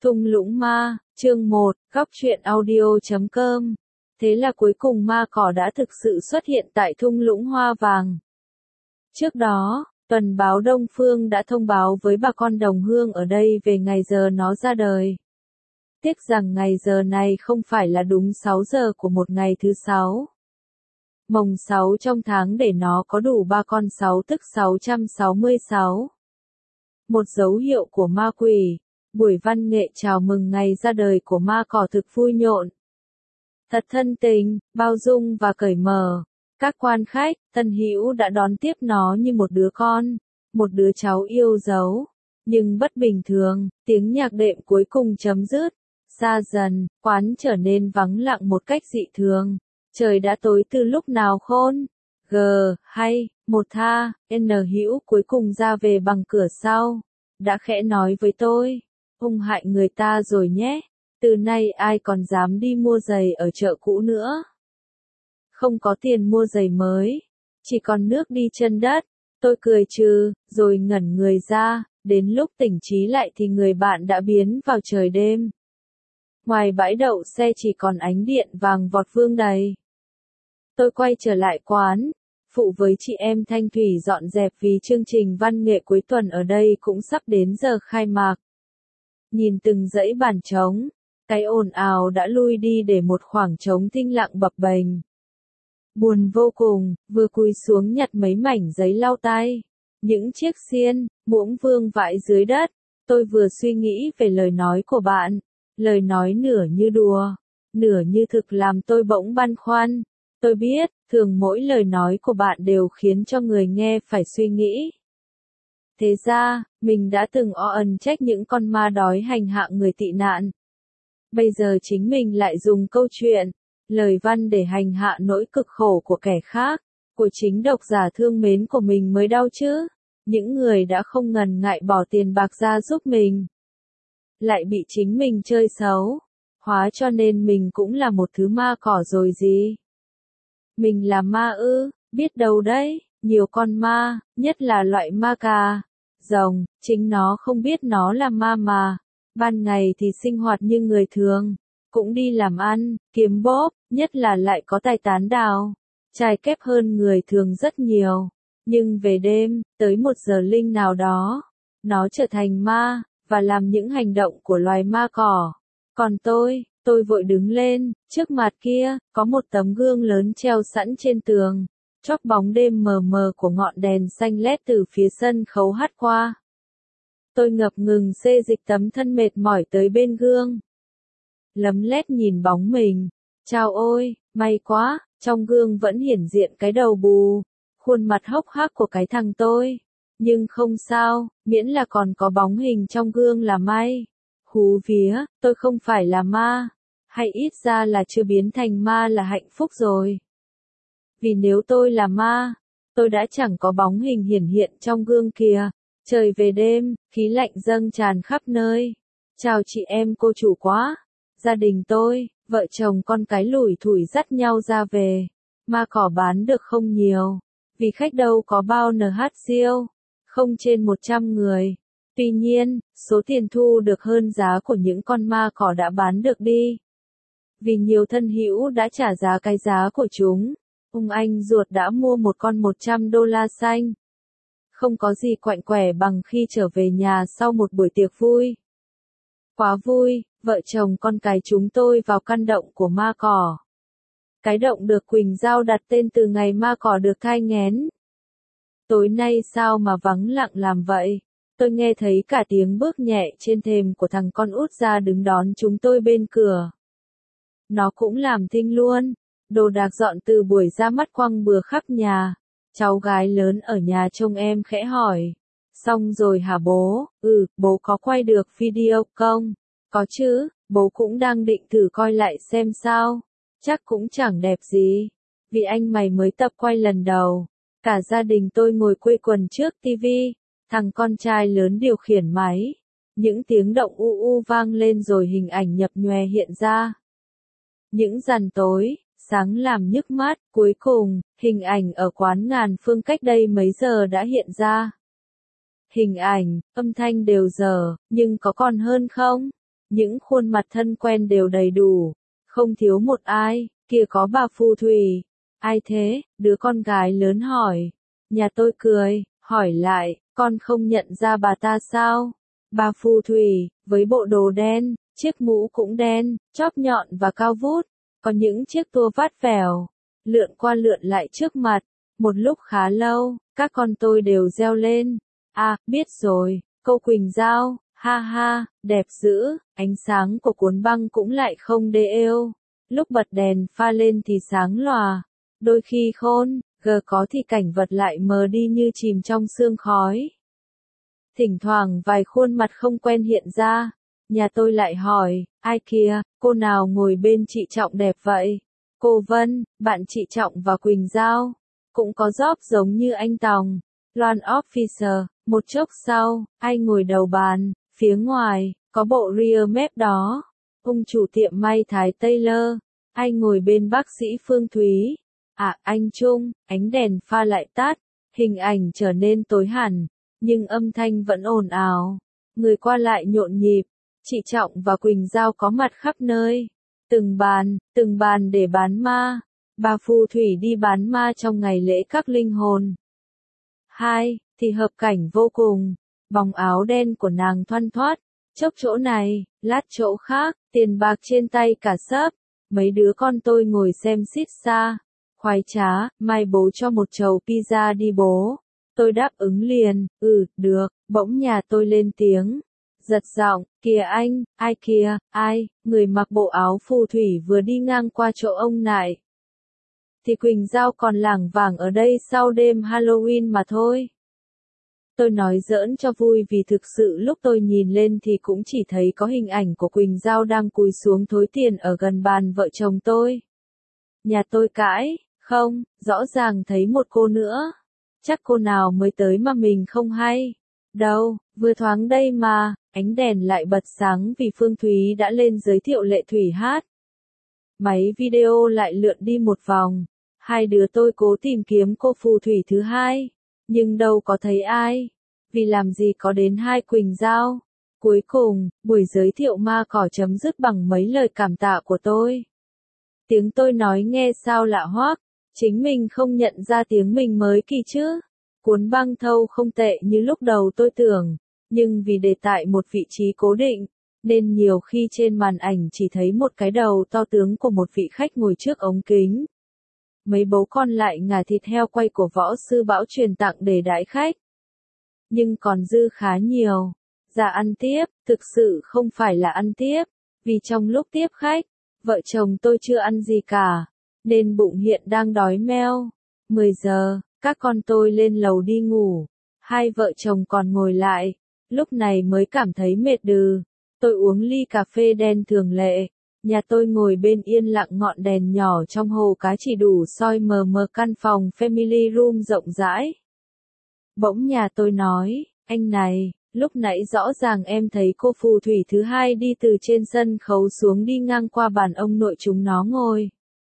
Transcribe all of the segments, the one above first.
Thung lũng ma, chương 1, góc truyện audio.com. Thế là cuối cùng ma cỏ đã thực sự xuất hiện tại thung lũng hoa vàng. Trước đó, tuần báo Đông Phương đã thông báo với bà con đồng hương ở đây về ngày giờ nó ra đời. Tiếc rằng ngày giờ này không phải là đúng 6 giờ của một ngày thứ 6. Mồng 6 trong tháng để nó có đủ 3 con 6 tức 666. Một dấu hiệu của ma quỷ. Buổi văn nghệ chào mừng ngày ra đời của ma cỏ thực vui nhộn. Thật thân tình, bao dung và cởi mở. Các quan khách, tân hữu đã đón tiếp nó như một đứa con, một đứa cháu yêu dấu. Nhưng bất bình thường, tiếng nhạc đệm cuối cùng chấm dứt. Xa dần, quán trở nên vắng lặng một cách dị thường. Trời đã tối từ lúc nào khôn. G, hay, một tha, N hữu cuối cùng ra về bằng cửa sau. Đã khẽ nói với tôi. Hung hại người ta rồi nhé, từ nay ai còn dám đi mua giày ở chợ cũ nữa. Không có tiền mua giày mới, chỉ còn nước đi chân đất. Tôi cười trừ, rồi ngẩn người ra, đến lúc tỉnh trí lại thì người bạn đã biến vào trời đêm. Ngoài bãi đậu xe chỉ còn ánh điện vàng vọt vương đầy. Tôi quay trở lại quán, phụ với chị em Thanh Thủy dọn dẹp vì chương trình văn nghệ cuối tuần ở đây cũng sắp đến giờ khai mạc. Nhìn từng dãy bàn trống, cái ồn ào đã lui đi để một khoảng trống tĩnh lặng bập bềnh. Buồn vô cùng, vừa cúi xuống nhặt mấy mảnh giấy lau tay, những chiếc xiên, muỗng vương vãi dưới đất, tôi vừa suy nghĩ về lời nói của bạn, lời nói nửa như đùa, nửa như thực làm tôi bỗng băn khoăn. Tôi biết, thường mỗi lời nói của bạn đều khiến cho người nghe phải suy nghĩ. Thế ra, mình đã từng ẩn trách những con ma đói hành hạ người tị nạn. Bây giờ chính mình lại dùng câu chuyện, lời văn để hành hạ nỗi cực khổ của kẻ khác, của chính độc giả thương mến của mình mới đau chứ. Những người đã không ngần ngại bỏ tiền bạc ra giúp mình. Lại bị chính mình chơi xấu. Hóa cho nên mình cũng là một thứ ma cỏ rồi gì. Mình là ma ư, biết đâu đấy, nhiều con ma, nhất là loại ma cà. Rồng, chính nó không biết nó là ma mà. Ban ngày thì sinh hoạt như người thường, cũng đi làm ăn, kiếm bóp, nhất là lại có tài tán đào, trai kép hơn người thường rất nhiều. Nhưng về đêm, tới một giờ linh nào đó, nó trở thành ma, và làm những hành động của loài ma cỏ. Còn tôi vội đứng lên, trước mặt kia, có một tấm gương lớn treo sẵn trên tường. Chóp bóng đêm mờ mờ của ngọn đèn xanh lét từ phía sân khấu hắt qua. Tôi ngập ngừng xê dịch tấm thân mệt mỏi tới bên gương. Lấm lét nhìn bóng mình. Chao ôi, may quá, trong gương vẫn hiển diện cái đầu bù, khuôn mặt hốc hác của cái thằng tôi. Nhưng không sao, miễn là còn có bóng hình trong gương là may. Hú vía, tôi không phải là ma, hay ít ra là chưa biến thành ma là hạnh phúc rồi. Vì nếu tôi là ma, tôi đã chẳng có bóng hình hiển hiện trong gương kìa. Trời về đêm, khí lạnh dâng tràn khắp nơi. Chào chị em cô chủ quá. Gia đình tôi, vợ chồng con cái lủi thủi dắt nhau ra về. Ma cỏ bán được không nhiều, vì khách đâu có bao NH siêu, không trên 100 người. Tuy nhiên, số tiền thu được hơn giá của những con ma cỏ đã bán được đi. Vì nhiều thân hữu đã trả giá cái giá của chúng. Ông anh ruột đã mua một con $100 xanh. Không có gì quạnh quẻ bằng khi trở về nhà sau một buổi tiệc vui. Quá vui, vợ chồng con cái chúng tôi vào căn động của ma cỏ. Cái động được Quỳnh Giao đặt tên từ ngày ma cỏ được thai nghén. Tối nay sao mà vắng lặng làm vậy? Tôi nghe thấy cả tiếng bước nhẹ trên thềm của thằng con út ra đứng đón chúng tôi bên cửa. Nó cũng làm thinh luôn. Đồ đạc dọn từ buổi ra mắt quăng bừa khắp nhà. Cháu gái lớn ở nhà trông em khẽ hỏi. Xong rồi hả bố? Bố có quay được video không? Có chứ, bố cũng đang định thử coi lại xem sao. Chắc cũng chẳng đẹp gì. Vì anh mày mới tập quay lần đầu. Cả gia đình tôi ngồi quây quần trước tivi. Thằng con trai lớn điều khiển máy. Những tiếng động u vang lên rồi hình ảnh nhập nhòe hiện ra. Những dàn tối, sáng làm nhức mắt, cuối cùng, hình ảnh ở quán Ngàn Phương cách đây mấy giờ đã hiện ra. Hình ảnh, âm thanh đều dở, nhưng có còn hơn không? Những khuôn mặt thân quen đều đầy đủ, không thiếu một ai. Kia có bà phù thủy. Ai thế? Đứa con gái lớn hỏi. Nhà tôi cười, hỏi lại, con không nhận ra bà ta sao? Bà phù thủy, với bộ đồ đen, chiếc mũ cũng đen, chóp nhọn và cao vút, có những chiếc tua vắt vẻo, lượn qua lượn lại trước mặt. Một lúc khá lâu, các con tôi đều reo lên. À, biết rồi, cô Quỳnh Giao, ha ha, đẹp dữ, ánh sáng của cuốn băng cũng lại không đê êu. Lúc bật đèn pha lên thì sáng lòa, đôi khi khôn, có thì cảnh vật lại mờ đi như chìm trong sương khói. Thỉnh thoảng vài khuôn mặt không quen hiện ra, nhà tôi lại hỏi, ai kìa, cô nào ngồi bên chị Trọng đẹp vậy? Cô Vân, bạn chị Trọng và Quỳnh Giao, cũng có job giống như anh Tòng, Loan Officer. Một chốc sau, ai ngồi đầu bàn, phía ngoài, có bộ rear map đó, ông chủ tiệm may Thái Taylor, ai ngồi bên bác sĩ Phương Thúy, à anh Trung, ánh đèn pha lại tắt, hình ảnh trở nên tối hẳn, nhưng âm thanh vẫn ồn ào, người qua lại nhộn nhịp, chị Trọng và Quỳnh Giao có mặt khắp nơi, từng bàn để bán ma, bà phù thủy đi bán ma trong ngày lễ các linh hồn. Hai, thì hợp cảnh vô cùng, bóng áo đen của nàng thoăn thoắt, chốc chỗ này, lát chỗ khác, tiền bạc trên tay cả sấp, mấy đứa con tôi ngồi xem xít xa, khoái trá, mai bố cho một chầu pizza đi bố. Tôi đáp ứng liền, được, bỗng nhà tôi lên tiếng, giật giọng, kìa anh, ai kìa, ai, người mặc bộ áo phù thủy vừa đi ngang qua chỗ ông nại. Thì Quỳnh Giao còn lảng vảng ở đây sau đêm Halloween mà thôi. Tôi nói giỡn cho vui vì thực sự lúc tôi nhìn lên thì cũng chỉ thấy có hình ảnh của Quỳnh Giao đang cúi xuống thối tiền ở gần bàn vợ chồng tôi. Nhà tôi cãi, không, rõ ràng thấy một cô nữa. Chắc cô nào mới tới mà mình không hay. Đâu, vừa thoáng đây mà, ánh đèn lại bật sáng vì Phương Thúy đã lên giới thiệu Lệ Thủy hát. Máy video lại lượn đi một vòng. Hai đứa tôi cố tìm kiếm cô phù thủy thứ hai, nhưng đâu có thấy ai. Vì làm gì có đến hai Quỳnh Giao. Cuối cùng, buổi giới thiệu ma cỏ chấm dứt bằng mấy lời cảm tạ của tôi. Tiếng tôi nói nghe sao lạ hoắc, chính mình không nhận ra tiếng mình mới kỳ chứ. Cuốn băng thâu không tệ như lúc đầu tôi tưởng, nhưng vì để tại một vị trí cố định, nên nhiều khi trên màn ảnh chỉ thấy một cái đầu to tướng của một vị khách ngồi trước ống kính. Mấy bố con lại ngả thịt heo quay của võ sư Bão truyền tặng để đãi khách. Nhưng còn dư khá nhiều. Ra ăn tiếp, thực sự không phải là ăn tiếp, vì trong lúc tiếp khách, vợ chồng tôi chưa ăn gì cả, nên bụng hiện đang đói meo. 10 giờ, các con tôi lên lầu đi ngủ, hai vợ chồng còn ngồi lại, lúc này mới cảm thấy mệt đừ. Tôi uống ly cà phê đen thường lệ, nhà tôi ngồi bên yên lặng ngọn đèn nhỏ trong hồ cá chỉ đủ soi mờ mờ căn phòng family room rộng rãi. Bỗng nhà tôi nói, anh này, lúc nãy rõ ràng em thấy cô phù thủy thứ hai đi từ trên sân khấu xuống đi ngang qua bàn ông nội chúng nó ngồi.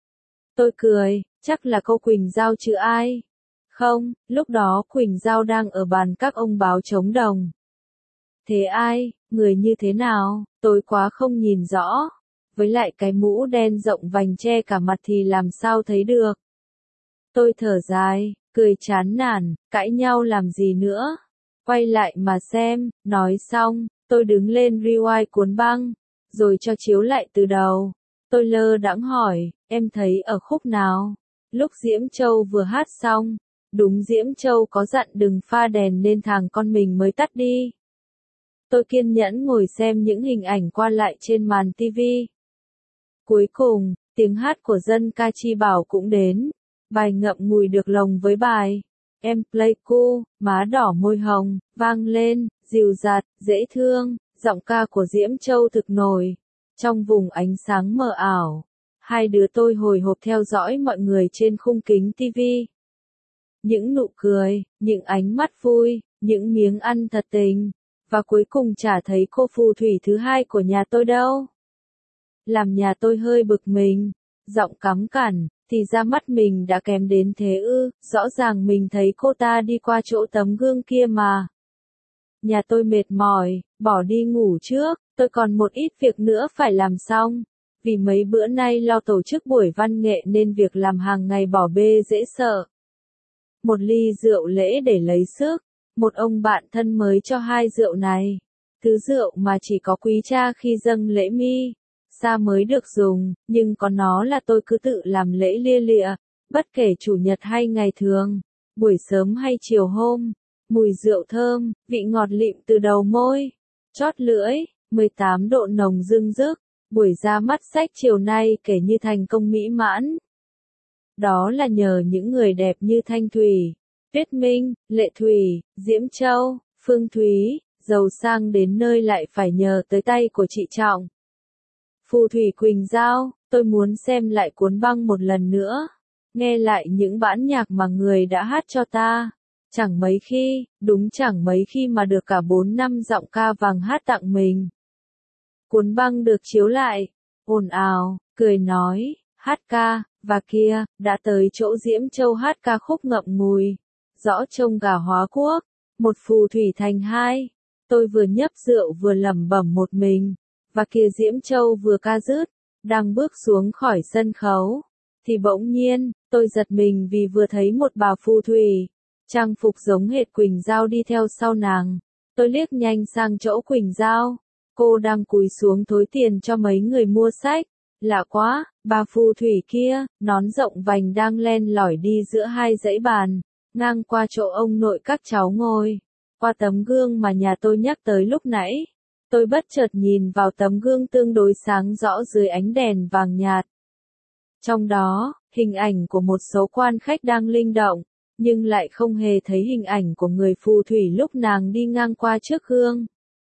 Tôi cười, chắc là cô Quỳnh Giao chứ ai. Không, lúc đó Quỳnh Giao đang ở bàn các ông báo chống đồng. Thế ai, người như thế nào, tôi quá không nhìn rõ. Với lại cái mũ đen rộng vành che cả mặt thì làm sao thấy được. Tôi thở dài, cười chán nản, cãi nhau làm gì nữa. Quay lại mà xem, nói xong, tôi đứng lên rewind cuốn băng, rồi cho chiếu lại từ đầu. Tôi lơ đãng hỏi, em thấy ở khúc nào? Lúc Diễm Châu vừa hát xong, đúng Diễm Châu có dặn đừng pha đèn nên thằng con mình mới tắt đi. Tôi kiên nhẫn ngồi xem những hình ảnh qua lại trên màn TV. Cuối cùng, tiếng hát của dân ca chi bảo cũng đến. Bài ngậm ngùi được lồng với bài Em Pleiku, má đỏ môi hồng, vang lên, dịu dạt, dễ thương, giọng ca của Diễm Châu thực nổi. Trong vùng ánh sáng mờ ảo, hai đứa tôi hồi hộp theo dõi mọi người trên khung kính TV. Những nụ cười, những ánh mắt vui, những miếng ăn thật tình, và cuối cùng chả thấy cô phù thủy thứ hai của nhà tôi đâu. Làm nhà tôi hơi bực mình, giọng cắm cằn, thì ra mắt mình đã kém đến thế ư, rõ ràng mình thấy cô ta đi qua chỗ tấm gương kia mà. nhà tôi mệt mỏi, bỏ đi ngủ trước, tôi còn một ít việc nữa phải làm xong. Vì mấy bữa nay lo tổ chức buổi văn nghệ nên việc làm hàng ngày bỏ bê dễ sợ. Một ly rượu lễ để lấy sức, một ông bạn thân mới cho hai rượu này. Thứ rượu mà chỉ có quý cha khi dâng lễ mi sa mới được dùng, nhưng có nó là tôi cứ tự làm lễ lia lịa, bất kể chủ nhật hay ngày thường, buổi sớm hay chiều hôm. Mùi rượu thơm, vị ngọt lịm từ đầu môi, chót lưỡi, 18 độ nồng dưng dứt, buổi ra mắt sách chiều nay kể như thành công mỹ mãn. Đó là nhờ những người đẹp như Thanh Thủy, Tuyết Minh, Lệ Thủy, Diễm Châu, Phương Thúy, giàu sang đến nơi lại phải nhờ tới tay của chị Trọng. Phù thủy Quỳnh Giao, tôi muốn xem lại cuốn băng một lần nữa, nghe lại những bản nhạc mà người đã hát cho ta. Chẳng mấy khi, đúng chẳng mấy khi mà được cả 4 năm giọng ca vàng hát tặng mình. Cuốn băng được chiếu lại, ồn ào, cười nói, hát ca, và kia, đã tới chỗ Diễm Châu hát ca khúc ngậm ngùi, rõ trông gà hóa quốc, một phù thủy thành hai. Tôi vừa nhấp rượu vừa lẩm bẩm một mình, và kia Diễm Châu vừa ca dứt, đang bước xuống khỏi sân khấu, thì bỗng nhiên, tôi giật mình vì vừa thấy một bà phù thủy, trang phục giống hệt Quỳnh Giao đi theo sau nàng. Tôi liếc nhanh sang chỗ Quỳnh Giao, cô đang cúi xuống thối tiền cho mấy người mua sách. Lạ quá, bà phù thủy kia, nón rộng vành đang len lỏi đi giữa hai dãy bàn, ngang qua chỗ ông nội các cháu ngồi. Qua tấm gương mà nhà tôi nhắc tới lúc nãy, tôi bất chợt nhìn vào tấm gương tương đối sáng rõ dưới ánh đèn vàng nhạt. Trong đó, hình ảnh của một số quan khách đang linh động, nhưng lại không hề thấy hình ảnh của người phù thủy lúc nàng đi ngang qua trước gương.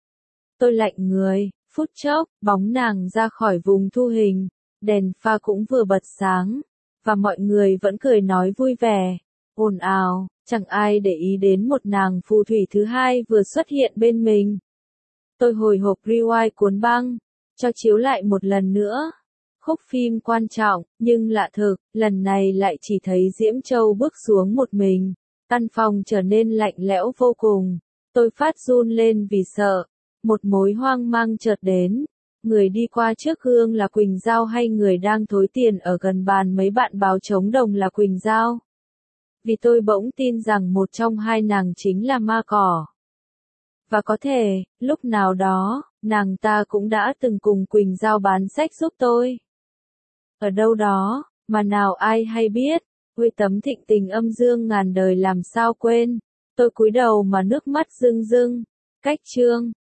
Tôi lạnh người, phút chốc, bóng nàng ra khỏi vùng thu hình, đèn pha cũng vừa bật sáng, và mọi người vẫn cười nói vui vẻ, ồn ào, chẳng ai để ý đến một nàng phù thủy thứ hai vừa xuất hiện bên mình. Tôi hồi hộp rewind cuốn băng, cho chiếu lại một lần nữa. Khúc phim quan trọng, nhưng lạ thực, lần này lại chỉ thấy Diễm Châu bước xuống một mình. Căn phòng trở nên lạnh lẽo vô cùng. Tôi phát run lên vì sợ. Một mối hoang mang chợt đến. Người đi qua trước gương là Quỳnh Giao hay người đang thối tiền ở gần bàn mấy bạn báo trống đồng là Quỳnh Giao? Vì tôi bỗng tin rằng một trong hai nàng chính là ma cỏ. Và có thể, lúc nào đó, nàng ta cũng đã từng cùng Quỳnh Giao bán sách giúp tôi. Ở đâu đó, mà nào ai hay biết, Huy tấm thịnh tình âm dương ngàn đời làm sao quên. Tôi cúi đầu mà nước mắt rưng rưng. Cách chương